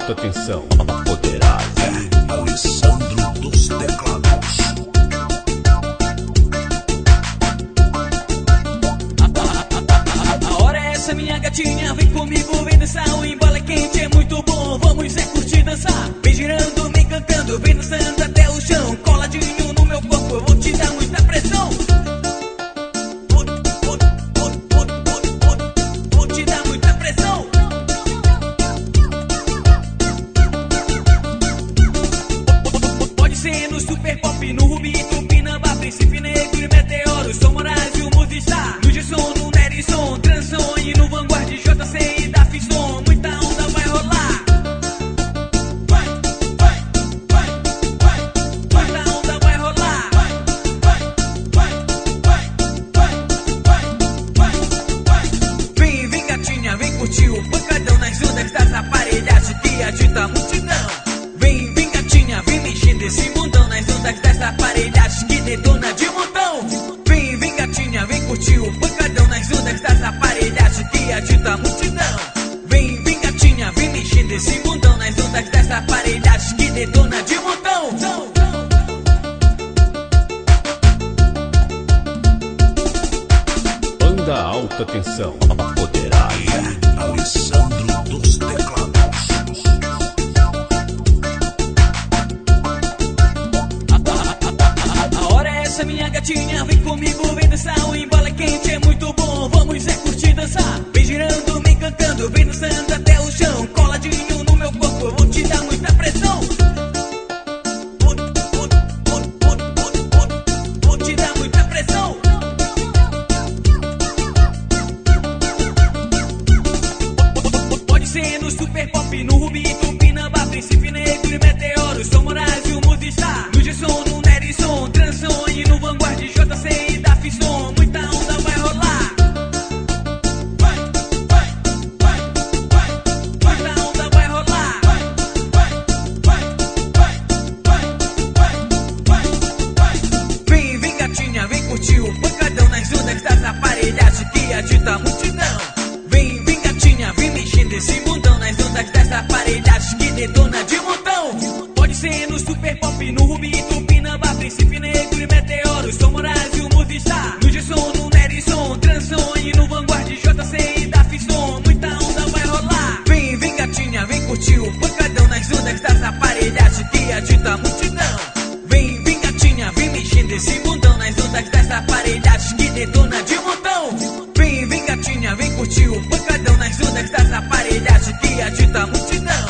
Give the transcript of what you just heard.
alta tensão. Poderosa Alessandro dos Teclados. A hora é essa, minha gatinha, vem comigo, vem dançar. O embalo é quente, é muito bom, vamos curtir dançar. Vem girando, vem cantando, vem dançando até o chão. Coladinho no meu corpo, eu vou te dar muita pressão. Vou te dar muita pressão. Pode ser no Super Pop, no Rubi, Tupinambá, Príncipe Negro e Meteoro, Som Moraes e o Movistar. No G-Som, no Nerisson, Transon e no Vanguard, JC e da Fisson. Muita onda vai rolar. Muita onda vai rolar. Vem, vem gatinha, vem curtir o pancadão nas ondas das aparelhagens que agita a multidão. Vem, vem gatinha, vem mexer desse mundão nas ondas das aparelhagens que detona de montão. Vem, vem gatinha, vem curtir o pancadão nas ondas das aparelhagens que agita a multidão. Vem, vem gatinha, vem mexer desse mundão nas ondas das aparelhagens que detona de montão. Banda alta tensão. Poderosa Alessandro dos Teclados. A hora é essa, minha gatinha, vem comigo, vem dançar. O embalo é quente, é muito bom, vamos curtir dançar. Vem girando, vem cantando, vem dançando até o chão. Coladinho no meu corpo, eu vou te dar muita pressão. Vou te dar muita pressão. Pode ser no Super Pop, no Rubi, Tupinambá, Príncipe Negro e Meteoro, Som Moraes e o Movistar. No G-Som, no Nerisson, Transon e no Vanguard, JC e da Fisson. Muita onda vai rolar. Muita onda vai rolar. Vem, vem gatinha, vem curtir o pancadão nas ondas das aparelhagens que agita a multidão. Vem, vem gatinha, vem mexer desse mundão nas ondas das aparelhagens que detona de montão. Pode ser no Super Pop, no Rubi, Tupinambá, Príncipe Negro e Meteoro, Som Moraes e o Movistar. No G-Som, no Nerisson, Transon e no Vanguard, JC e da Fisson. Muita onda vai rolar. Vem, vem gatinha, vem curtir o pancadão nas ondas das aparelhagens que agita a multidão. Vem, vem gatinha, vem mexer desse mundão nas ondas das aparelhagens que detona de montão. Vem, vem gatinha, vem curtir o pancadão nas ondas das aparelhagens que agita a multidão.